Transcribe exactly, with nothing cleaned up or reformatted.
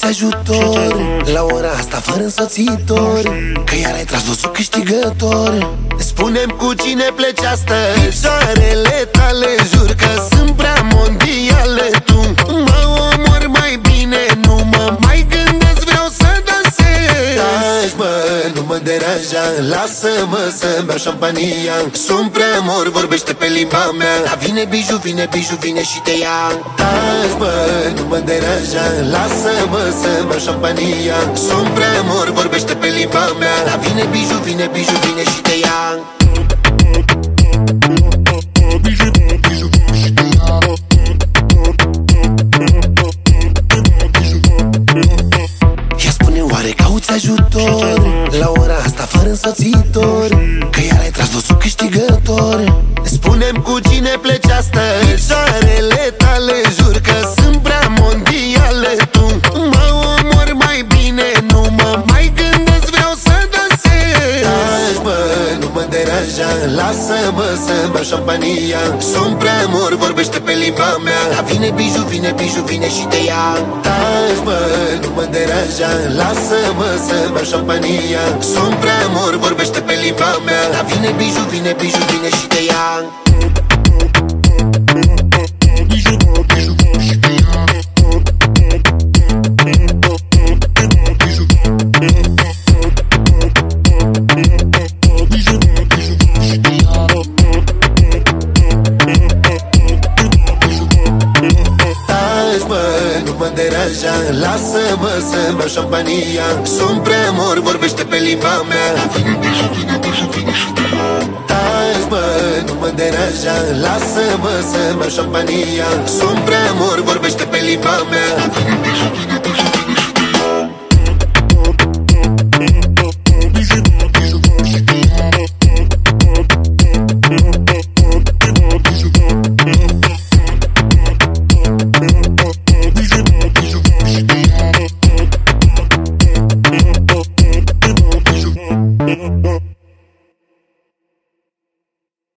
cauți ajutor la ora asta fără însoțitor, că iar ai tras losul câștigător. Spune-mi cu cine pleci astăzi, picioarele tale jur că sunt prea mondiale. Tu mă omori mai bine, nu mă mai gândesc, vreau să dansez. Taci mă, nu mă deranja, lasă-mă să-mi beau șampania. Sunt prea mor, vorbește pe limba mea. Da, vine biju, vine biju, vine și te ia. Taci mă, nu mă deranja, lasă-mă să-mi beau șampania. Sunt prea mor, vorbește pe limba mea. Da, vine biju, vine biju, vine și te ia. Cauți ajutor la ora asta fără însoțitor, că iar ai tras losul câștigător. Spune-mi cu cine pleci astăzi, picioarele tale jur că sunt prea mondiale. Tu mă omori mai bine, nu mă mai gândesc, vreau să dansez. Taci mă, nu mă deranja, lasă-mă să-mi beau șampania. Sunt prea mor, vorbește pe limba mea. Da, vine biju, vine biju, vine și te ia. Taci mă, nu mă deranja, lasă-mă să-mi beau șampania. Sunt prea mor, vorbește pe limba mea. Da, vine biju, vine biju, vine și te ia. Lasă-mă să-mi beau șampania. Sunt prea mor, vorbește pe limba mea. Taci mă, nu mă deranja, lasă-mă să-mi beau șampania. Sunt prea mor, vorbește pe limba mea.